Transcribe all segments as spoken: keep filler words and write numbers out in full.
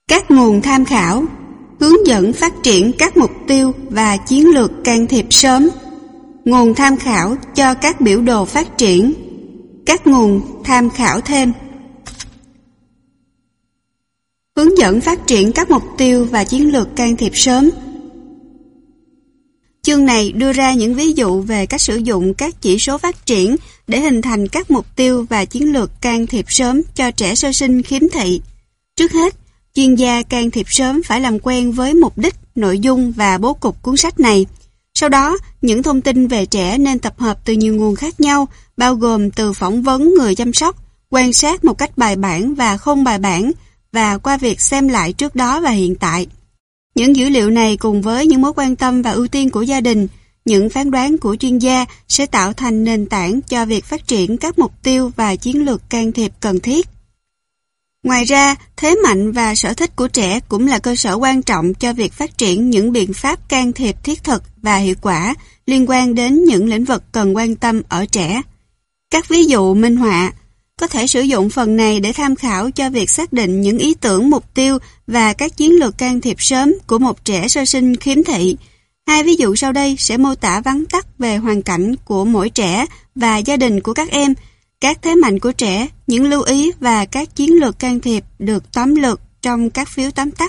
Các nguồn tham khảo, hướng dẫn phát triển các mục tiêu và chiến lược can thiệp sớm. Nguồn tham khảo cho các biểu đồ phát triển. Các nguồn tham khảo thêm. Hướng dẫn phát triển các mục tiêu và chiến lược can thiệp sớm. Chương này đưa ra những ví dụ về cách sử dụng các chỉ số phát triển để hình thành các mục tiêu và chiến lược can thiệp sớm cho trẻ sơ sinh khiếm thị. Trước hết, chuyên gia can thiệp sớm phải làm quen với mục đích, nội dung và bố cục cuốn sách này. Sau đó, những thông tin về trẻ nên tập hợp từ nhiều nguồn khác nhau, bao gồm từ phỏng vấn người chăm sóc, quan sát một cách bài bản và không bài bản, và qua việc xem lại trước đó và hiện tại. Những dữ liệu này cùng với những mối quan tâm và ưu tiên của gia đình, những phán đoán của chuyên gia sẽ tạo thành nền tảng cho việc phát triển các mục tiêu và chiến lược can thiệp cần thiết. Ngoài ra, thế mạnh và sở thích của trẻ cũng là cơ sở quan trọng cho việc phát triển những biện pháp can thiệp thiết thực và hiệu quả liên quan đến những lĩnh vực cần quan tâm ở trẻ. Các ví dụ minh họa có thể sử dụng phần này để tham khảo cho việc xác định những ý tưởng, mục tiêu và các chiến lược can thiệp sớm của một trẻ sơ sinh khiếm thị. Hai ví dụ sau đây sẽ mô tả vắn tắt về hoàn cảnh của mỗi trẻ và gia đình của các em, các thế mạnh của trẻ, những lưu ý và các chiến lược can thiệp được tóm lược trong các phiếu tóm tắt.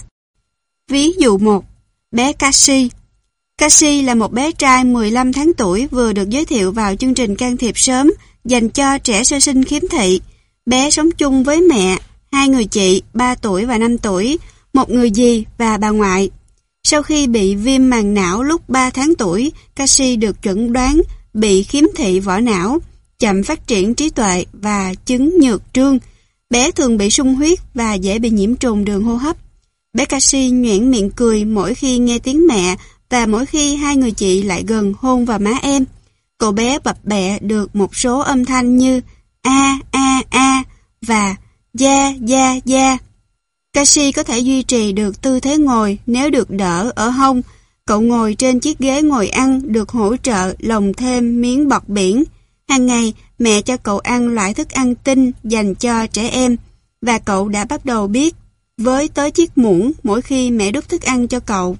Ví dụ một. Bé Kashi. Kashi là một bé trai mười lăm tháng tuổi vừa được giới thiệu vào chương trình can thiệp sớm dành cho trẻ sơ sinh khiếm thị. Bé sống chung với mẹ, hai người chị, ba tuổi và năm tuổi, một người dì và bà ngoại. Sau khi bị viêm màng não lúc ba tháng tuổi, Kashi được chẩn đoán bị khiếm thị vỏ não, chậm phát triển trí tuệ và chứng nhược trương. Bé thường bị sung huyết và dễ bị nhiễm trùng đường hô hấp. Bé Kashi nhoẻn miệng cười mỗi khi nghe tiếng mẹ và mỗi khi hai người chị lại gần hôn vào má em. Cậu bé bập bẹ được một số âm thanh như a a a và da da da. Kashi có thể duy trì được tư thế ngồi nếu được đỡ ở hông. Cậu ngồi trên chiếc ghế ngồi ăn được hỗ trợ lồng thêm miếng bọt biển. Hàng ngày, mẹ cho cậu ăn loại thức ăn tinh dành cho trẻ em, và cậu đã bắt đầu biết với tới chiếc muỗng mỗi khi mẹ đút thức ăn cho cậu.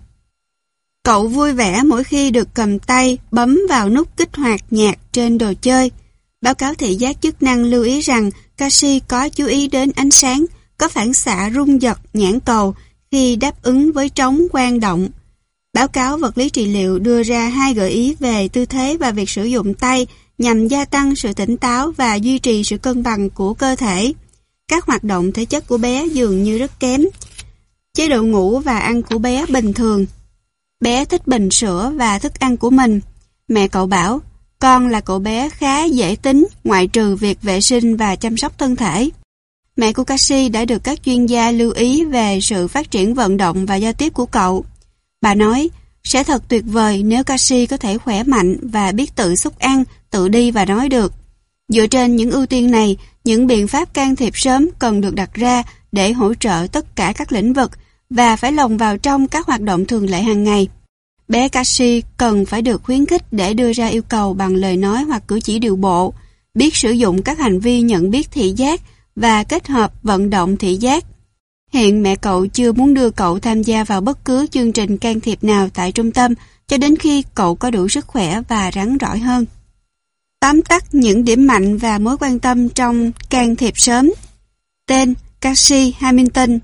Cậu vui vẻ mỗi khi được cầm tay bấm vào nút kích hoạt nhạc trên đồ chơi. Báo cáo thị giác chức năng lưu ý rằng Kashi có chú ý đến ánh sáng, có phản xạ rung giật nhãn cầu khi đáp ứng với trống quang động. Báo cáo vật lý trị liệu đưa ra hai gợi ý về tư thế và việc sử dụng tay nhằm gia tăng sự tỉnh táo và duy trì sự cân bằng của cơ thể. Các hoạt động thể chất của bé dường như rất kém. Chế độ ngủ và ăn của bé bình thường. Bé thích bình sữa và thức ăn của mình. Mẹ cậu bảo, con là cậu bé khá dễ tính ngoại trừ việc vệ sinh và chăm sóc thân thể. Mẹ của Kashi đã được các chuyên gia lưu ý về sự phát triển vận động và giao tiếp của cậu. Bà nói, sẽ thật tuyệt vời nếu Kashi có thể khỏe mạnh và biết tự xúc ăn, tự đi và nói được. Dựa trên những ưu tiên này, những biện pháp can thiệp sớm cần được đặt ra để hỗ trợ tất cả các lĩnh vực và phải lồng vào trong các hoạt động thường lệ hàng ngày. Bé Kashi cần phải được khuyến khích để đưa ra yêu cầu bằng lời nói hoặc cử chỉ điệu bộ, biết sử dụng các hành vi nhận biết thị giác và kết hợp vận động thị giác. Hiện mẹ cậu chưa muốn đưa cậu tham gia vào bất cứ chương trình can thiệp nào tại trung tâm cho đến khi cậu có đủ sức khỏe và rắn rỏi hơn. Tóm tắt những điểm mạnh và mối quan tâm trong can thiệp sớm. Tên Kashi Hamilton.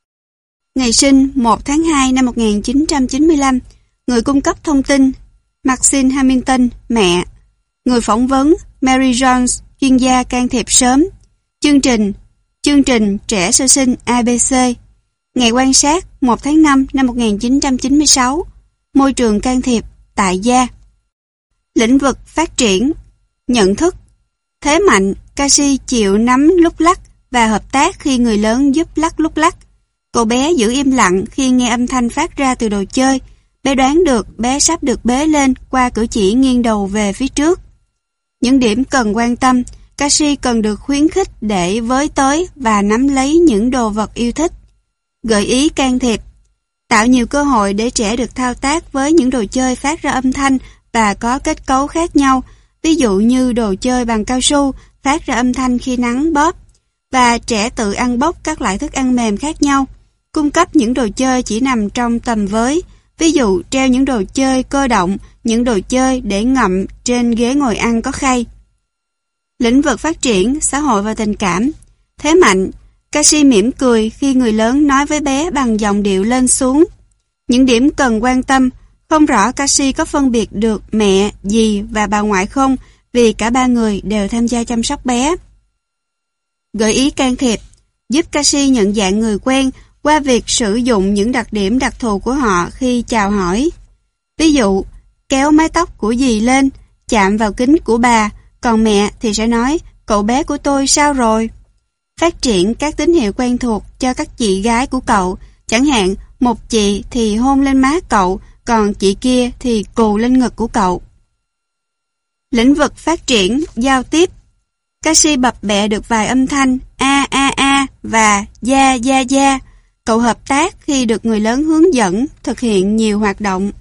Ngày sinh một tháng hai năm một nghìn chín trăm chín mươi lăm. Người cung cấp thông tin Maxine Hamilton, mẹ. Người phỏng vấn Mary Jones, chuyên gia can thiệp sớm. Chương trình Chương trình Trẻ sơ sinh a bê xê. Ngày quan sát một tháng năm năm một nghìn chín trăm chín mươi sáu. Môi trường can thiệp tại gia. Lĩnh vực phát triển. Nhận thức. Thế mạnh, Kashi chịu nắm lúc lắc và hợp tác khi người lớn giúp lắc lúc lắc. Cậu bé giữ im lặng khi nghe âm thanh phát ra từ đồ chơi. Bé đoán được bé sắp được bế lên qua cử chỉ nghiêng đầu về phía trước. Những điểm cần quan tâm. Kashi cần được khuyến khích để với tới và nắm lấy những đồ vật yêu thích. Gợi ý can thiệp. Tạo nhiều cơ hội để trẻ được thao tác với những đồ chơi phát ra âm thanh và có kết cấu khác nhau, ví dụ như đồ chơi bằng cao su phát ra âm thanh khi nắn bóp, và trẻ tự ăn bốc các loại thức ăn mềm khác nhau. cung cấp những đồ chơi chỉ nằm trong tầm với, ví dụ treo những đồ chơi cơ động, những đồ chơi để ngậm trên ghế ngồi ăn có khay. Lĩnh vực phát triển, xã hội và tình cảm. Thế mạnh, Cassie mỉm cười khi người lớn nói với bé bằng giọng điệu lên xuống. Những điểm cần quan tâm, không rõ Cassie có phân biệt được mẹ, dì và bà ngoại không, vì cả ba người đều tham gia chăm sóc bé. Gợi ý can thiệp, giúp Cassie nhận dạng người quen qua việc sử dụng những đặc điểm đặc thù của họ khi chào hỏi. Ví dụ, kéo mái tóc của dì lên, chạm vào kính của bà, còn mẹ thì sẽ nói, cậu bé của tôi sao rồi? Phát triển các tín hiệu quen thuộc cho các chị gái của cậu, chẳng hạn một chị thì hôn lên má cậu, còn chị kia thì cù lên ngực của cậu. Lĩnh vực phát triển, giao tiếp. Cassie bập bẹ được vài âm thanh a a a và da da da. Cậu hợp tác khi được người lớn hướng dẫn thực hiện nhiều hoạt động.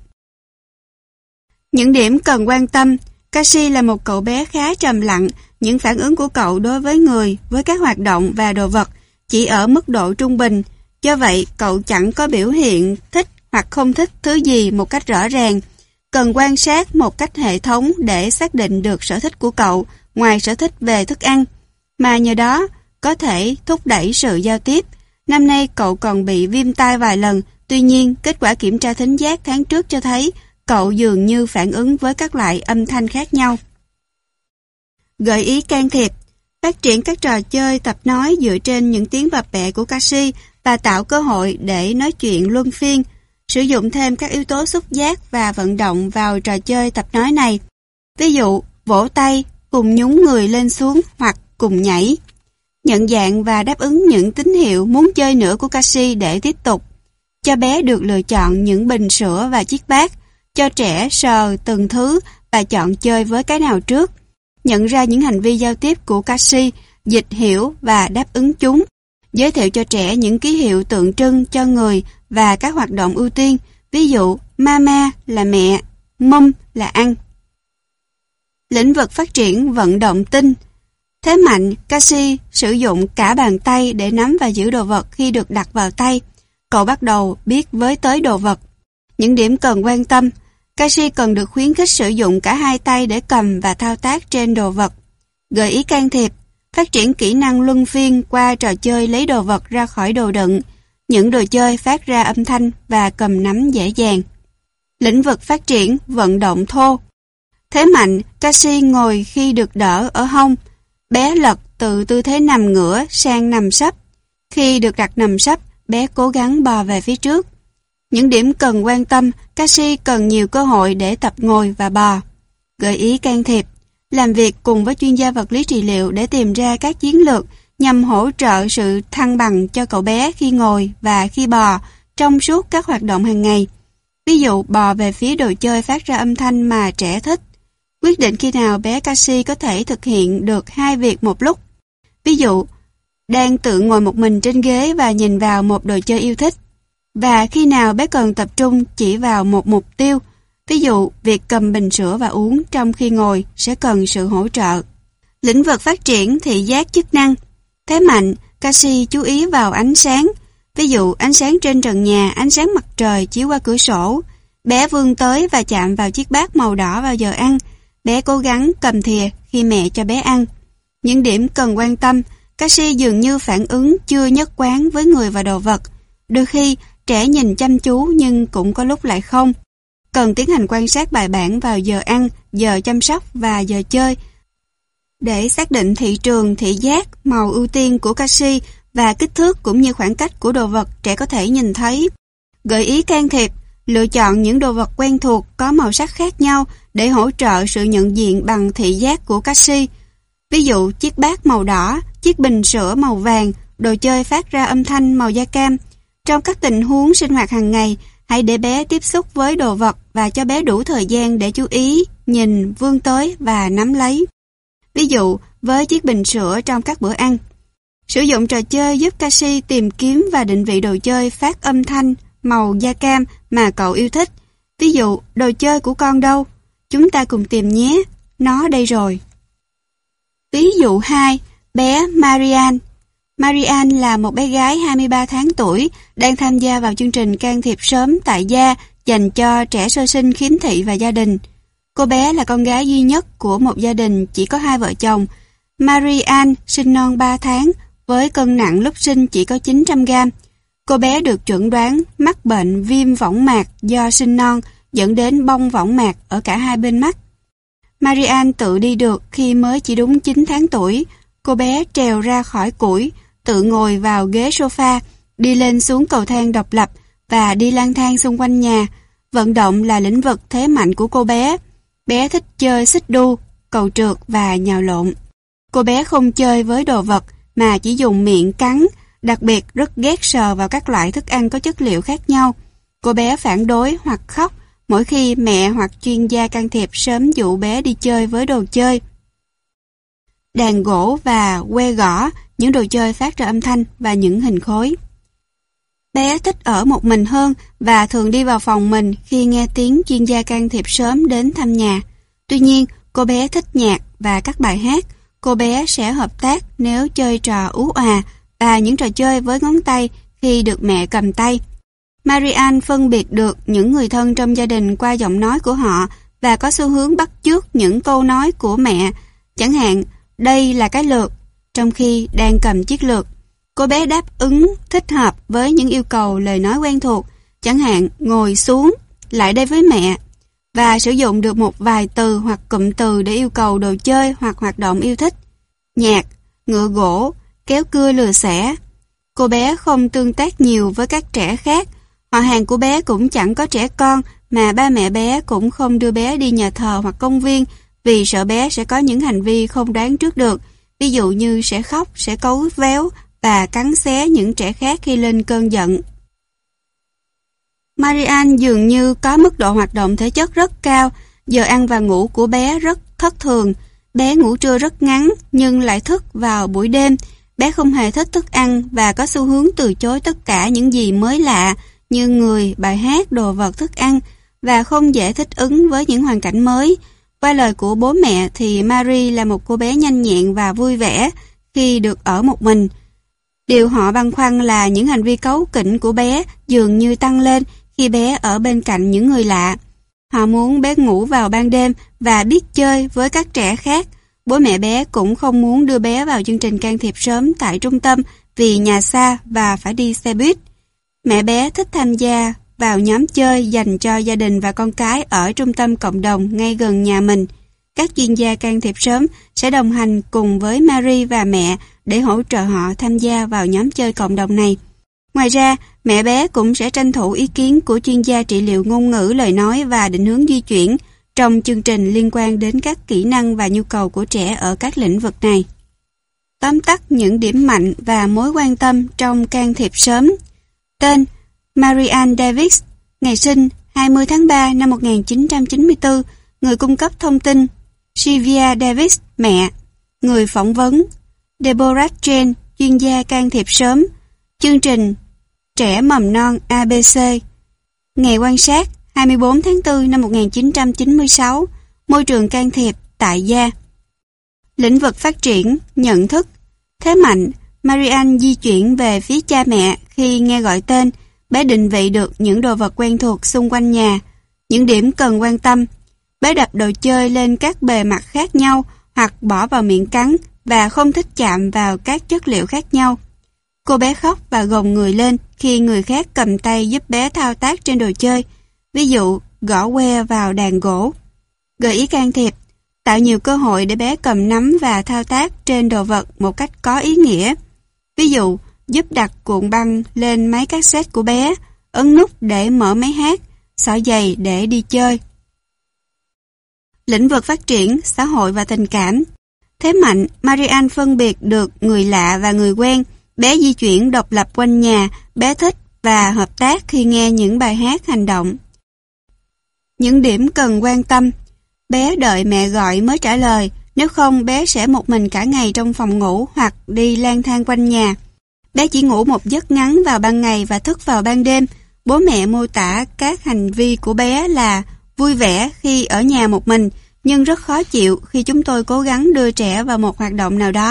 Những điểm cần quan tâm. Cassie là một cậu bé khá trầm lặng, những phản ứng của cậu đối với người, với các hoạt động và đồ vật chỉ ở mức độ trung bình. Do vậy, cậu chẳng có biểu hiện thích hoặc không thích thứ gì một cách rõ ràng. Cần quan sát một cách hệ thống để xác định được sở thích của cậu, ngoài sở thích về thức ăn, mà nhờ đó có thể thúc đẩy sự giao tiếp. Năm nay cậu còn bị viêm tai vài lần, tuy nhiên kết quả kiểm tra thính giác tháng trước cho thấy cậu dường như phản ứng với các loại âm thanh khác nhau. Gợi ý can thiệp, phát triển các trò chơi tập nói dựa trên những tiếng bập bẹ của Cassie và tạo cơ hội để nói chuyện luân phiên, sử dụng thêm các yếu tố xúc giác và vận động vào trò chơi tập nói này. Ví dụ, vỗ tay, cùng nhún người lên xuống hoặc cùng nhảy. Nhận dạng và đáp ứng những tín hiệu muốn chơi nữa của Cassie để tiếp tục. Cho bé được lựa chọn những bình sữa và chiếc bát, cho trẻ sờ từng thứ và chọn chơi với cái nào trước. Nhận ra những hành vi giao tiếp của Cassie, dịch hiểu và đáp ứng chúng. Giới thiệu cho trẻ những ký hiệu tượng trưng cho người và các hoạt động ưu tiên, ví dụ mama là mẹ, mum là ăn. Lĩnh vực phát triển vận động tinh. Thế mạnh, Cassie sử dụng cả bàn tay để nắm và giữ đồ vật khi được đặt vào tay. Cậu bắt đầu biết với tới đồ vật. Những điểm cần quan tâm, Cassie cần được khuyến khích sử dụng cả hai tay để cầm và thao tác trên đồ vật. Gợi ý can thiệp, phát triển kỹ năng luân phiên qua trò chơi lấy đồ vật ra khỏi đồ đựng. Những đồ chơi phát ra âm thanh và cầm nắm dễ dàng. Lĩnh vực phát triển vận động thô. Thế mạnh, Cassie ngồi khi được đỡ ở hông. Bé lật từ tư thế nằm ngửa sang nằm sấp. Khi được đặt nằm sấp, bé cố gắng bò về phía trước. Những điểm cần quan tâm, Cassie cần nhiều cơ hội để tập ngồi và bò. Gợi ý can thiệp, làm việc cùng với chuyên gia vật lý trị liệu để tìm ra các chiến lược nhằm hỗ trợ sự thăng bằng cho cậu bé khi ngồi và khi bò trong suốt các hoạt động hàng ngày. Ví dụ bò về phía đồ chơi phát ra âm thanh mà trẻ thích. Quyết định khi nào bé Cassie có thể thực hiện được hai việc một lúc. Ví dụ, đang tự ngồi một mình trên ghế và nhìn vào một đồ chơi yêu thích. Và khi nào bé cần tập trung chỉ vào một mục tiêu. Ví dụ, việc cầm bình sữa và uống trong khi ngồi sẽ cần sự hỗ trợ. Lĩnh vực phát triển thị giác chức năng. Thế mạnh, Cassie chú ý vào ánh sáng. Ví dụ, ánh sáng trên trần nhà, ánh sáng mặt trời chiếu qua cửa sổ. Bé vươn tới và chạm vào chiếc bát màu đỏ vào giờ ăn. Bé cố gắng cầm thìa khi mẹ cho bé ăn. Những điểm cần quan tâm, Cassie dường như phản ứng chưa nhất quán với người và đồ vật. Đôi khi, trẻ nhìn chăm chú nhưng cũng có lúc lại không. Cần tiến hành quan sát bài bản vào giờ ăn, giờ chăm sóc và giờ chơi để xác định thị trường, thị giác, màu ưu tiên của Cassie và kích thước cũng như khoảng cách của đồ vật trẻ có thể nhìn thấy. Gợi ý can thiệp, lựa chọn những đồ vật quen thuộc có màu sắc khác nhau để hỗ trợ sự nhận diện bằng thị giác của Cassie. Ví dụ chiếc bát màu đỏ, chiếc bình sữa màu vàng, đồ chơi phát ra âm thanh màu da cam. Trong các tình huống sinh hoạt hàng ngày, hãy để bé tiếp xúc với đồ vật và cho bé đủ thời gian để chú ý, nhìn, vươn tới và nắm lấy. Ví dụ, với chiếc bình sữa trong các bữa ăn. Sử dụng trò chơi giúp Cassie tìm kiếm và định vị đồ chơi phát âm thanh màu da cam mà cậu yêu thích. Ví dụ, đồ chơi của con đâu? Chúng ta cùng tìm nhé. Nó đây rồi. Ví dụ hai, bé Marianne. Marianne là một bé gái hai mươi ba tháng tuổi, đang tham gia vào chương trình can thiệp sớm tại gia dành cho trẻ sơ sinh khiếm thị và gia đình. Cô bé là con gái duy nhất của một gia đình chỉ có hai vợ chồng. Marianne sinh non ba tháng, với cân nặng lúc sinh chỉ có chín trăm gam. Cô bé được chẩn đoán mắc bệnh viêm võng mạc do sinh non, dẫn đến bong võng mạc ở cả hai bên mắt. Marianne tự đi được khi mới chỉ đúng chín tháng tuổi. Cô bé trèo ra khỏi củi, tự ngồi vào ghế sofa, đi lên xuống cầu thang độc lập và đi lang thang xung quanh nhà. Vận động là lĩnh vực thế mạnh của cô bé. Bé thích chơi xích đu, cầu trượt và nhào lộn. Cô bé không chơi với đồ vật mà chỉ dùng miệng cắn, đặc biệt rất ghét sờ vào các loại thức ăn có chất liệu khác nhau. Cô bé phản đối hoặc khóc mỗi khi mẹ hoặc chuyên gia can thiệp sớm dụ bé đi chơi với đồ chơi, đàn gỗ và que gõ, những đồ chơi phát ra âm thanh và những hình khối. Bé thích ở một mình hơn và thường đi vào phòng mình khi nghe tiếng chuyên gia can thiệp sớm đến thăm nhà. Tuy nhiên, cô bé thích nhạc và các bài hát. Cô bé sẽ hợp tác nếu chơi trò ú òa và những trò chơi với ngón tay khi được mẹ cầm tay. Marianne phân biệt được những người thân trong gia đình qua giọng nói của họ và có xu hướng bắt chước những câu nói của mẹ. Chẳng hạn, đây là cái lược, trong khi đang cầm chiếc lược. Cô bé đáp ứng thích hợp với những yêu cầu lời nói quen thuộc, chẳng hạn ngồi xuống, lại đây với mẹ, và sử dụng được một vài từ hoặc cụm từ để yêu cầu đồ chơi hoặc hoạt động yêu thích. Nhạc, ngựa gỗ, kéo cưa lừa xẻ. Cô bé không tương tác nhiều với các trẻ khác. Họ hàng của bé cũng chẳng có trẻ con, mà ba mẹ bé cũng không đưa bé đi nhà thờ hoặc công viên vì sợ bé sẽ có những hành vi không đoán trước được, ví dụ như sẽ khóc, sẽ cấu véo và cắn xé những trẻ khác khi lên cơn giận. Marianne dường như có mức độ hoạt động thể chất rất cao. Giờ ăn và ngủ của bé rất thất thường. Bé ngủ trưa rất ngắn nhưng lại thức vào buổi đêm. Bé không hề thích thức ăn và có xu hướng từ chối tất cả những gì mới lạ như người, bài hát, đồ vật, thức ăn, và không dễ thích ứng với những hoàn cảnh mới. Qua lời của bố mẹ thì Marie là một cô bé nhanh nhẹn và vui vẻ khi được ở một mình. Điều họ băn khoăn là những hành vi cáu kỉnh của bé dường như tăng lên khi bé ở bên cạnh những người lạ. Họ muốn bé ngủ vào ban đêm và biết chơi với các trẻ khác. Bố mẹ bé cũng không muốn đưa bé vào chương trình can thiệp sớm tại trung tâm vì nhà xa và phải đi xe buýt. Mẹ bé thích tham gia vào nhóm chơi dành cho gia đình và con cái ở trung tâm cộng đồng ngay gần nhà mình. Các chuyên gia can thiệp sớm sẽ đồng hành cùng với Marie và mẹ để hỗ trợ họ tham gia vào nhóm chơi cộng đồng này. Ngoài ra, mẹ bé cũng sẽ tranh thủ ý kiến của chuyên gia trị liệu ngôn ngữ lời nói và định hướng di chuyển trong chương trình liên quan đến các kỹ năng và nhu cầu của trẻ ở các lĩnh vực này. Tóm tắt những điểm mạnh và mối quan tâm trong can thiệp sớm. Tên: Marianne Davis, ngày sinh hai mươi tháng ba năm một nghìn chín trăm chín mươi tư, người cung cấp thông tin Sylvia Davis, mẹ. Người phỏng vấn Deborah Jane, chuyên gia can thiệp sớm. Chương trình Trẻ mầm non a bê xê. Ngày quan sát hai mươi bốn tháng tư năm một nghìn chín trăm chín mươi sáu. Môi trường can thiệp tại gia. Lĩnh vực phát triển, nhận thức. Thế mạnh: Marianne di chuyển về phía cha mẹ khi nghe gọi tên. Bé định vị được những đồ vật quen thuộc xung quanh nhà. Những điểm cần quan tâm: bé đập đồ chơi lên các bề mặt khác nhau hoặc bỏ vào miệng cắn và không thích chạm vào các chất liệu khác nhau. Cô bé khóc và gồng người lên khi người khác cầm tay giúp bé thao tác trên đồ chơi, ví dụ gõ que vào đàn gỗ. Gợi ý can thiệp: tạo nhiều cơ hội để bé cầm nắm và thao tác trên đồ vật một cách có ý nghĩa. Ví dụ, giúp đặt cuộn băng lên máy cassette của bé, ấn nút để mở máy hát, xỏ giày để đi chơi. Lĩnh vực phát triển, xã hội và tình cảm. Thế mạnh: Marianne phân biệt được người lạ và người quen. Bé di chuyển độc lập quanh nhà, bé thích và hợp tác khi nghe những bài hát hành động. Những điểm cần quan tâm: bé đợi mẹ gọi mới trả lời, nếu không bé sẽ một mình cả ngày trong phòng ngủ hoặc đi lang thang quanh nhà. Bé chỉ ngủ một giấc ngắn vào ban ngày và thức vào ban đêm. Bố mẹ mô tả các hành vi của bé là vui vẻ khi ở nhà một mình, nhưng rất khó chịu khi chúng tôi cố gắng đưa trẻ vào một hoạt động nào đó.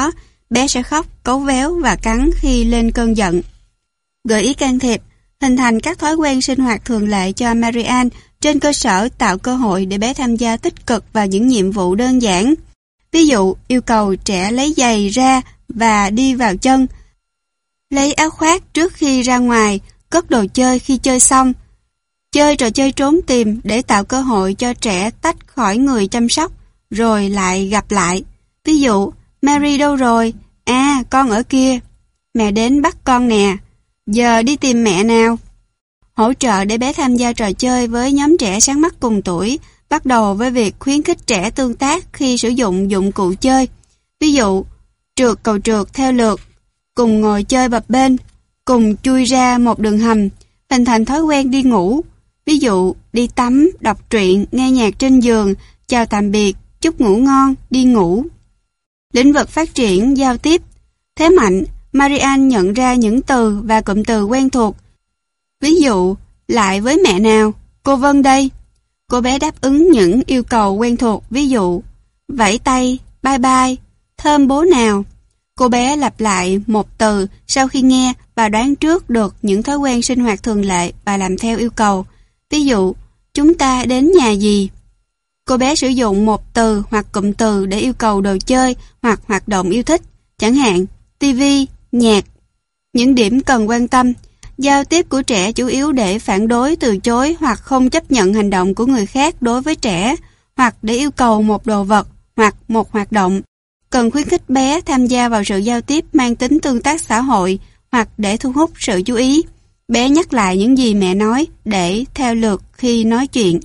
bé sẽ khóc, cấu véo và cắn khi lên cơn giận. Gợi ý can thiệp: hình thành các thói quen sinh hoạt thường lệ cho Marianne trên cơ sở tạo cơ hội để bé tham gia tích cực vào những nhiệm vụ đơn giản. Ví dụ, yêu cầu trẻ lấy giày ra và đi vào chân, lấy áo khoác trước khi ra ngoài, cất đồ chơi khi chơi xong, chơi trò chơi trốn tìm để tạo cơ hội cho trẻ tách khỏi người chăm sóc, rồi lại gặp lại. Ví dụ, Mary đâu rồi? À, con ở kia. Mẹ đến bắt con nè. Giờ đi tìm mẹ nào. Hỗ trợ để bé tham gia trò chơi với nhóm trẻ sáng mắt cùng tuổi, bắt đầu với việc khuyến khích trẻ tương tác khi sử dụng dụng cụ chơi. Ví dụ, trượt cầu trượt theo lượt, cùng ngồi chơi bập bênh, cùng chui ra một đường hầm, hình thành thói quen đi ngủ. Ví dụ, đi tắm, đọc truyện, nghe nhạc trên giường, chào tạm biệt, chúc ngủ ngon, đi ngủ. Lĩnh vực phát triển giao tiếp. Thế mạnh: Marianne nhận ra những từ và cụm từ quen thuộc. Ví dụ, lại với mẹ nào, cô Vân đây. Cô bé đáp ứng những yêu cầu quen thuộc, ví dụ, vẫy tay, bye bye, thơm bố nào. Cô bé lặp lại một từ sau khi nghe và đoán trước được những thói quen sinh hoạt thường lệ và làm theo yêu cầu. Ví dụ, chúng ta đến nhà gì. Cô bé sử dụng một từ hoặc cụm từ để yêu cầu đồ chơi hoặc hoạt động yêu thích, chẳng hạn ti vi, nhạc. Những điểm cần quan tâm: giao tiếp của trẻ chủ yếu để phản đối, từ chối hoặc không chấp nhận hành động của người khác đối với trẻ, hoặc để yêu cầu một đồ vật hoặc một hoạt động. Cần khuyến khích bé tham gia vào sự giao tiếp mang tính tương tác xã hội hoặc để thu hút sự chú ý. Bé nhắc lại những gì mẹ nói để theo lượt khi nói chuyện.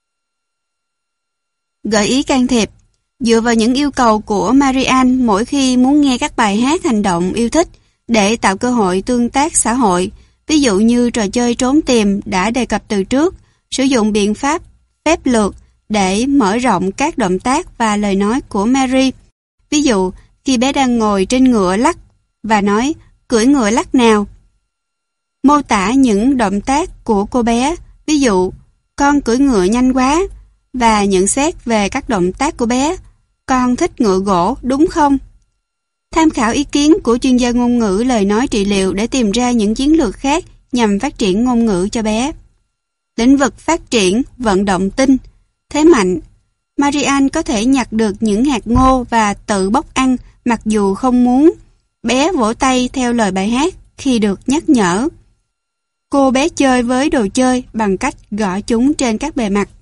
Gợi ý can thiệp: dựa vào những yêu cầu của Marianne mỗi khi muốn nghe các bài hát hành động yêu thích để tạo cơ hội tương tác xã hội, ví dụ như trò chơi trốn tìm đã đề cập từ trước, sử dụng biện pháp phép lược để mở rộng các động tác và lời nói của Mary. Ví dụ, khi bé đang ngồi trên ngựa lắc và nói, cưỡi ngựa lắc nào. Mô tả những động tác của cô bé, ví dụ, con cưỡi ngựa nhanh quá, và nhận xét về các động tác của bé, con thích ngựa gỗ, đúng không? Tham khảo ý kiến của chuyên gia ngôn ngữ lời nói trị liệu để tìm ra những chiến lược khác nhằm phát triển ngôn ngữ cho bé. Lĩnh vực phát triển vận động tinh. Thế mạnh: Marianne có thể nhặt được những hạt ngô và tự bóc ăn mặc dù không muốn. Bé vỗ tay theo lời bài hát khi được nhắc nhở. Cô bé chơi với đồ chơi bằng cách gõ chúng trên các bề mặt.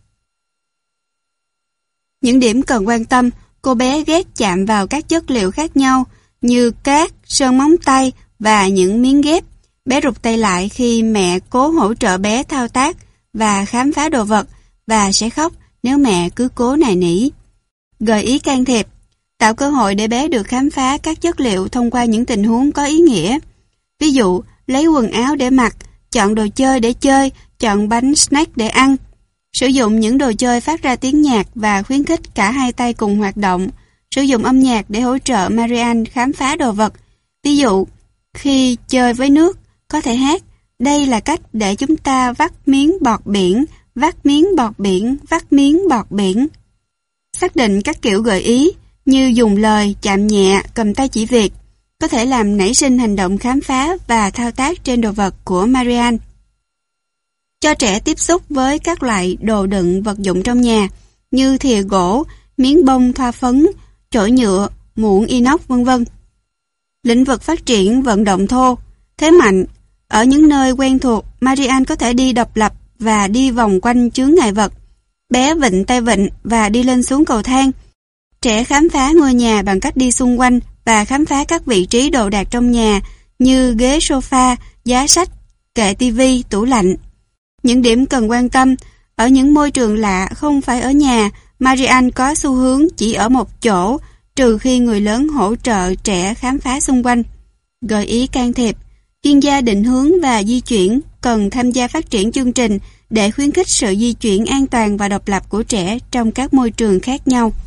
Những điểm cần quan tâm: cô bé ghét chạm vào các chất liệu khác nhau như cát, sơn móng tay và những miếng ghép. Bé rụt tay lại khi mẹ cố hỗ trợ bé thao tác và khám phá đồ vật, và sẽ khóc nếu mẹ cứ cố nài nỉ. Gợi ý can thiệp: tạo cơ hội để bé được khám phá các chất liệu thông qua những tình huống có ý nghĩa. Ví dụ, lấy quần áo để mặc, chọn đồ chơi để chơi, chọn bánh snack để ăn. Sử dụng những đồ chơi phát ra tiếng nhạc và khuyến khích cả hai tay cùng hoạt động. Sử dụng âm nhạc để hỗ trợ Marianne khám phá đồ vật. Ví dụ, khi chơi với nước, có thể hát, đây là cách để chúng ta vắt miếng bọt biển, vắt miếng bọt biển, vắt miếng bọt biển. Xác định các kiểu gợi ý như dùng lời, chạm nhẹ, cầm tay chỉ việc, có thể làm nảy sinh hành động khám phá và thao tác trên đồ vật của Marianne. Cho trẻ tiếp xúc với các loại đồ đựng vật dụng trong nhà như thìa gỗ, miếng bông thoa phấn, chổi nhựa, muỗng inox, vân vân. Lĩnh vực phát triển vận động thô. Thế mạnh: ở những nơi quen thuộc, Marianne có thể đi độc lập và đi vòng quanh chướng ngại vật. Bé vịn tay vịn và đi lên xuống cầu thang. Trẻ khám phá ngôi nhà bằng cách đi xung quanh và khám phá các vị trí đồ đạc trong nhà như ghế sofa, giá sách, kệ tivi, tủ lạnh. Những điểm cần quan tâm: ở những môi trường lạ không phải ở nhà, Marianne có xu hướng chỉ ở một chỗ, trừ khi người lớn hỗ trợ trẻ khám phá xung quanh. Gợi ý can thiệp: chuyên gia định hướng và di chuyển cần tham gia phát triển chương trình để khuyến khích sự di chuyển an toàn và độc lập của trẻ trong các môi trường khác nhau.